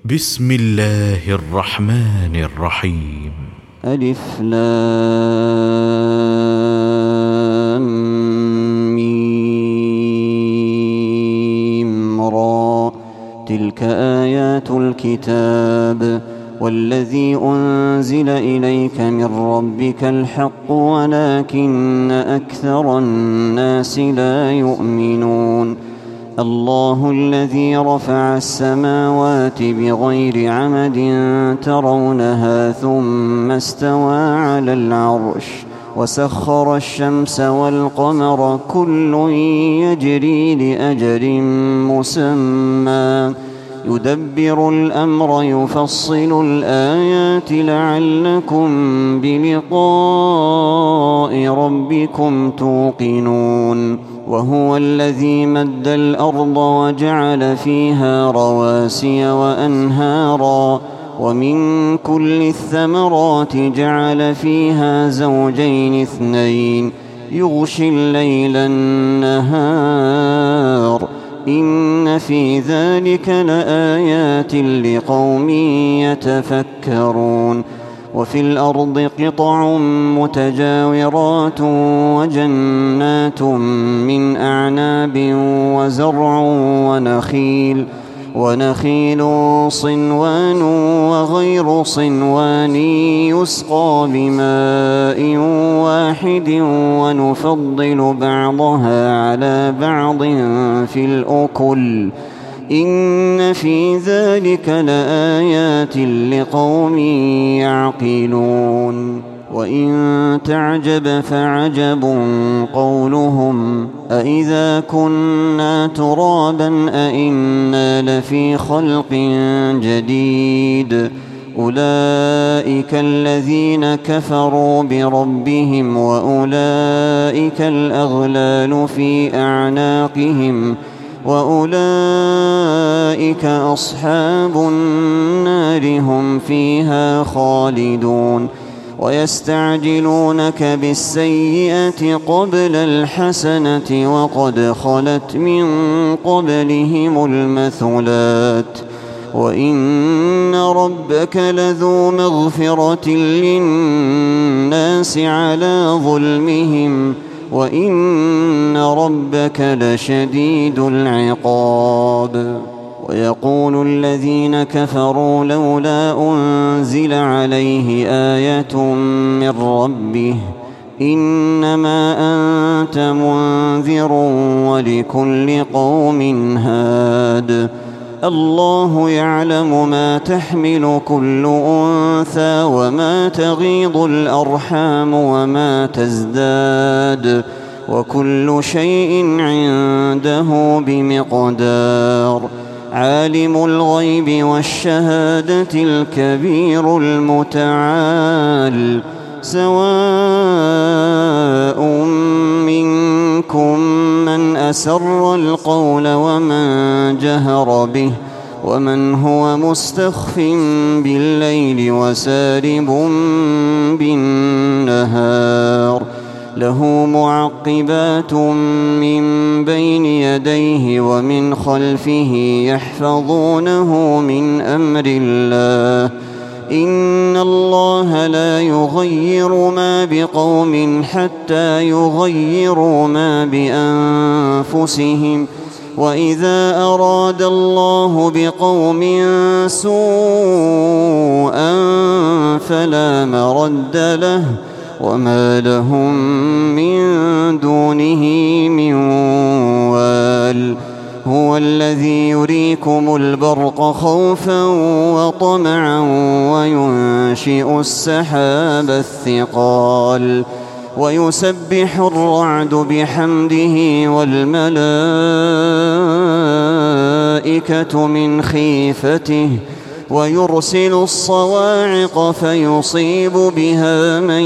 بسم الله الرحمن الرحيم. ألف لام ميم را، تلك آيات الكتاب والذي أنزل إليك من ربك الحق ولكن أكثر الناس لا يؤمنون. الله الذي رفع السماوات بغير عمد ترونها ثم استوى على العرش وسخر الشمس والقمر كل يجري لأجل مسمى يدبر الأمر يفصل الآيات لعلكم بلقاء ربكم توقنون. وهو الذي مد الأرض وجعل فيها رواسي وأنهارا ومن كل الثمرات جعل فيها زوجين اثنين يغشي الليل النهار إن في ذلك لآيات لقوم يتفكرون. وفي الأرض قطع متجاورات وجنات من أعناب وزرع ونخيل صنوان وغير صنوان يسقى بماء واحد ونفضل بعضها على بعض في الأكل إن في ذلك لآيات لقوم يعقلون. وإن تعجب فعجب قولهم أإذا كنا ترابا أإنا لفي خلق جديد أولئك الذين كفروا بربهم وأولئك الأغلال في أعناقهم وأولئك أصحاب النار هم فيها خالدون. ويستعجلونك بالسيئة قبل الحسنة وقد خلت من قبلهم المثلات وإن ربك لذو مغفرة للناس على ظلمهم وإن ربك لشديد العقاب. ويقول الذين كفروا لولا أنزل عليه آية من ربه إنما أنت منذر ولكل قوم هاد. الله يعلم ما تحمل كل أنثى وما تغيض الأرحام وما تزداد وكل شيء عنده بمقدار. عالم الغيب والشهادة الكبير المتعال سواء منكم من أسر القول ومن جهر به ومن هو مستخف بالليل وسارب بالنهار له معقبات من بين يديه ومن خلفه يحفظونه من أمر الله إن الله لا يغير ما بقوم حتى يغيروا ما بأنفسهم وإذا أراد الله بقوم سوءا فلا مرد له وما لهم من دونه من وال. هو الذي يريكم البرق خوفا وطمعا وينشئ السحاب الثقال ويسبح الرعد بحمده والملائكة من خيفته ويرسل الصواعق فيصيب بها من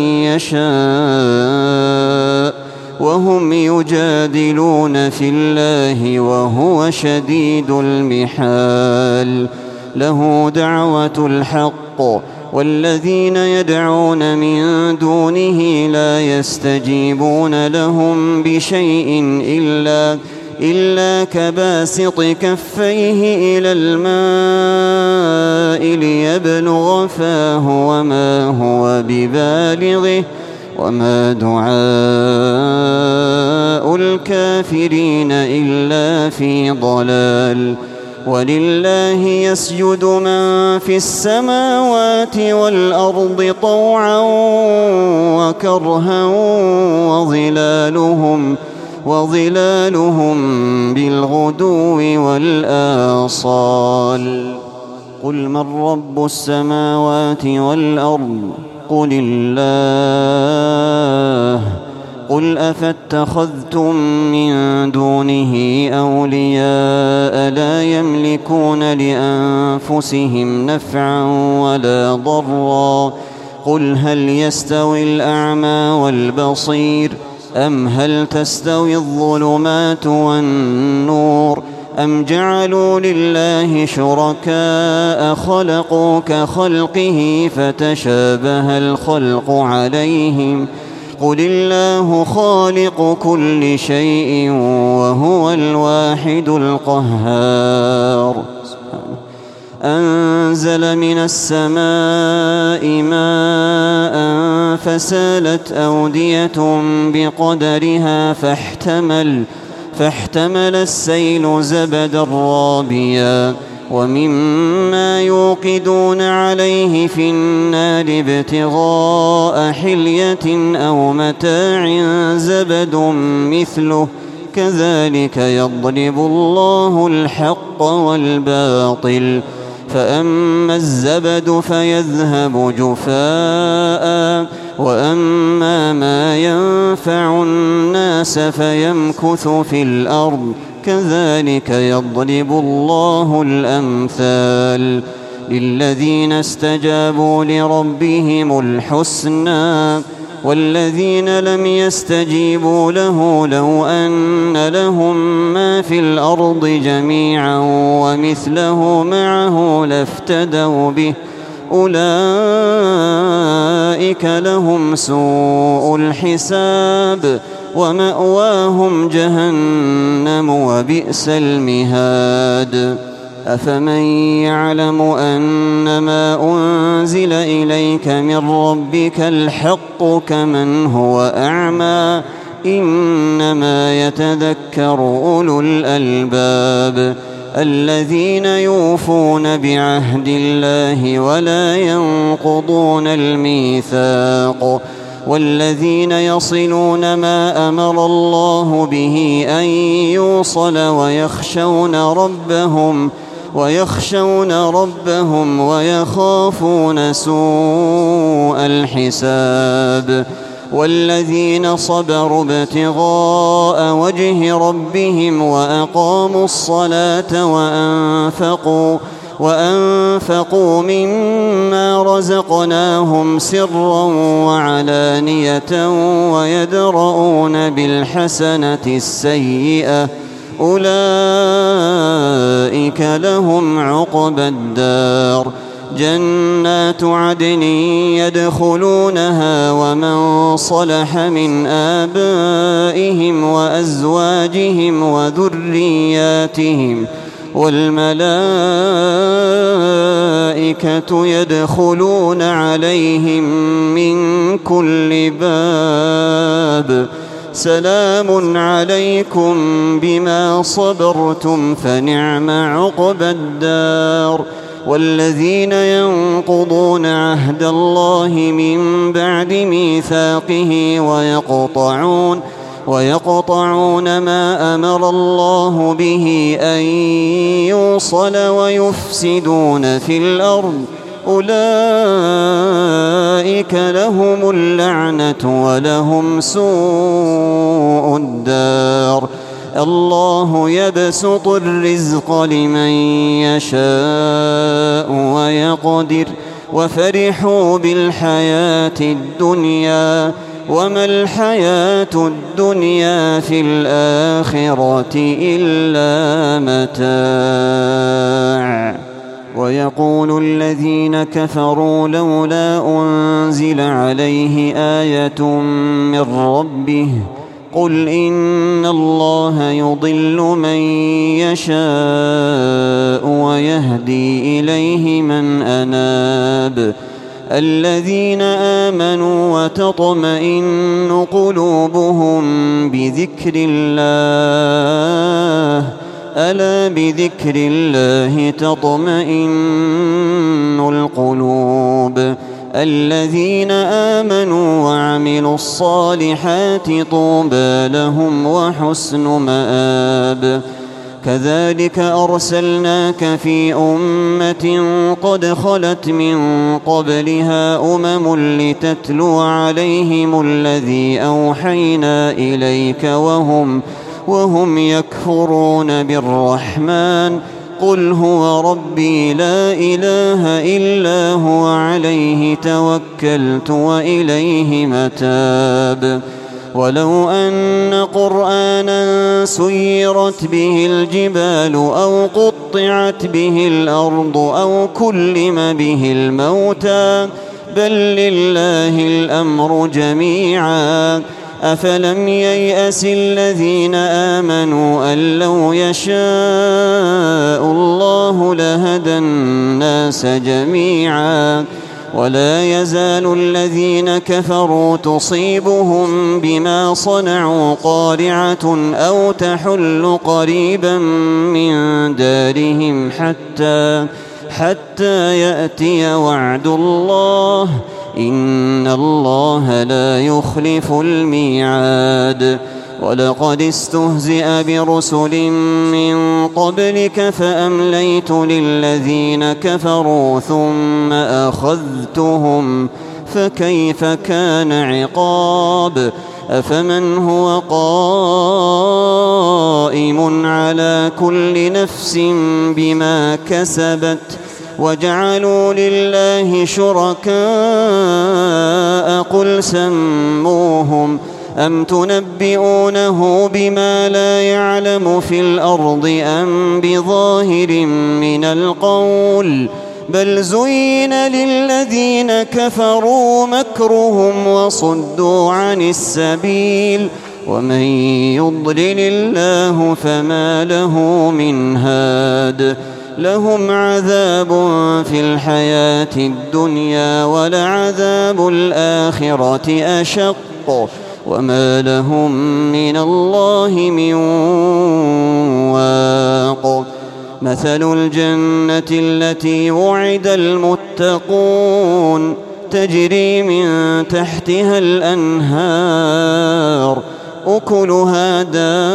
يشاء وهم يجادلون في الله وهو شديد المحال. له دعوة الحق والذين يدعون من دونه لا يستجيبون لهم بشيء إلا كباسط كفيه إلى الماء ليبلغ فاه وما هو ببالغه وما دعاء الكافرين إلا في ضلال ولله يسجد من في السماوات والأرض طوعا وكرها وظلالهم بالغدو والآصال قل من رب السماوات والأرض قل الله قل أفاتخذتم من دونه أولياء لا يملكون لأنفسهم نفعا ولا ضرا قل هل يستوي الأعمى والبصير أم هل تستوي الظلمات والنور أم جعلوا لله شركاء خلقوا كخلقه فتشابه الخلق عليهم قل الله خالق كل شيء وهو الواحد القهار أنزل من السماء ماء فسالت أودية بقدرها فاحتمل السيل زبدا رابيا ومما يوقدون عليه في النار ابتغاء حلية أو متاع زبد مثله كذلك يضرب الله الحق والباطل فأما الزبد فيذهب جفاء وأما ما ينفع الناس فيمكث في الأرض كذلك يضرب الله الأمثال للذين استجابوا لربهم الحسنى والذين لم يستجيبوا له لو أن لهم ما في الأرض جميعا ومثله معه لافتدوا به أولئك لهم سوء الحساب ومأواهم جهنم وبئس المهاد أفمن يعلم أنما أنزل إليك من ربك الحق كمن هو أعمى إنما يتذكر أولو الألباب الذين يوفون بعهد الله ولا ينقضون الميثاق والذين يصلون ما أمر الله به أن يوصل ويخشون ربهم ويخافون سوء الحساب والذين صبروا ابتغاء وجه ربهم وأقاموا الصلاة وأنفقوا مما رزقناهم سرا وعلانية ويدرؤون بالحسنة السيئة أولئك لهم عقبى الدار جنات عدن يدخلونها ومن صلح من آبائهم وأزواجهم وذرياتهم والملائكة يدخلون عليهم من كل باب سلام عليكم بما صبرتم فنعم عقبى الدار والذين ينقضون عهد الله من بعد ميثاقه ويقطعون ما أمر الله به أن يوصل ويفسدون في الأرض أولئك لهم اللعنة ولهم سوء الدار الله يبسط الرزق لمن يشاء ويقدر وفرحوا بالحياة الدنيا وما الحياة الدنيا في الآخرة إلا متاع ويقول الذين كفروا لولا أنزل عليه آية من ربه قل إن الله يضل من يشاء ويهدي إليه من المناب الذين آمنوا وتطمئن قلوبهم بذكر الله ألا بذكر الله تطمئن القلوب الذين آمنوا وعملوا الصالحات طوبى لهم وحسن مآب كذلك أرسلناك في أمة قد خلت من قبلها لتتلو عليهم الذي أوحينا إليك وهم يكفرون بالرحمن قل هو ربي لا إله إلا هو عليه توكلت وإليه متاب ولو أن قرآنا سيرت به الجبال أو قطعت به الأرض أو كلم به الموتى بل لله الأمر جميعا أفلم ييأس الذين آمنوا أن لو يشاء الله لهدى الناس جميعا ولا يزال الذين كفروا تصيبهم بما صنعوا قارعة أو تحل قريبا من دارهم حتى يأتي وعد الله إن الله لا يخلف الميعاد ولقد استهزئ برسل من قبلك فأمليت للذين كفروا ثم أخذتهم فكيف كان عقاب أفمن هو قائم على كل نفس بما كسبت وجعلوا لله شركاء قل سموهم أم تنبئونه بما لا يعلم في الأرض أم بظاهر من القول بل زين للذين كفروا مكرهم وصدوا عن السبيل ومن يضلل الله فما له من هاد لهم عذاب في الحياة الدنيا ولعذاب الآخرة أشق وما لهم من الله من واق مثل الجنة التي وعد المتقون تجري من تحتها الأنهار أكلها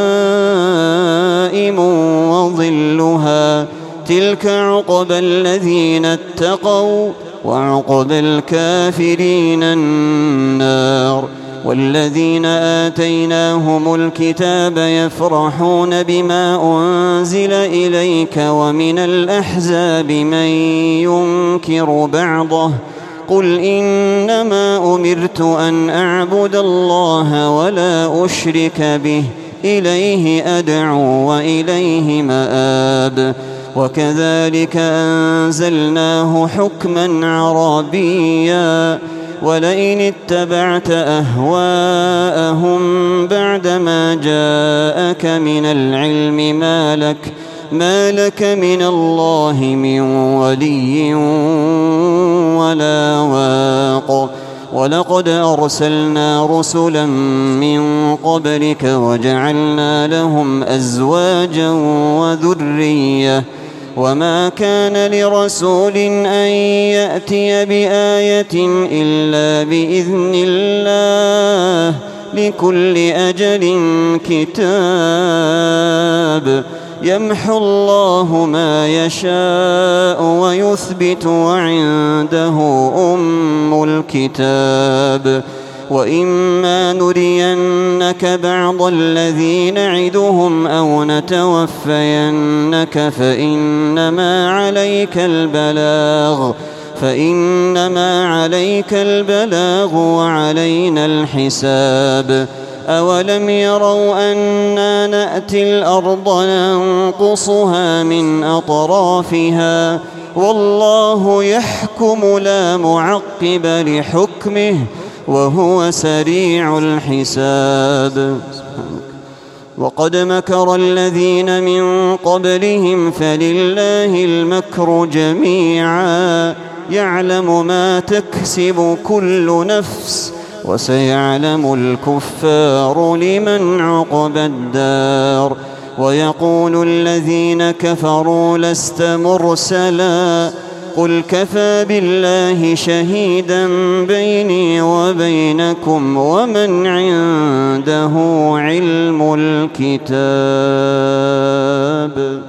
دائم وظلها تلك عقبى الذين اتقوا وعقبى الكافرين النار والذين آتيناهم الكتاب يفرحون بما أنزل إليك ومن الأحزاب من ينكر بعضه قل إنما أمرت أن أعبد الله ولا أشرك به إليه أدعو وإليه مآب وكذلك أنزلناه حكما عربيا ولئن اتبعت أهواءهم بعدما جاءك من العلم ما لك من الله من ولي ولا واق ولقد أرسلنا رسلا من قبلك وجعلنا لهم أزواجا وذرية وما كان لرسول أن يأتي بآية إلا بإذن الله لكل أجل كتاب يمحو الله ما يشاء ويثبت وعنده أم الكتاب وإما نرينك بعض الذي نعدهم أو نتوفينك فإنما عليك البلاغ وعلينا الحساب أولم يروا أنا نأتي الأرض ننقصها من أطرافها والله يحكم لا معقب لحكمه وهو سريع الحساب وقد مكر الذين من قبلهم فلله المكر جميعا يعلم ما تكسب كل نفس وسيعلم الكفار لمن عقبى الدار ويقول الذين كفروا لست مرسلا قل كفى بالله شهيدا بيني وبينكم ومن عنده علم الكتاب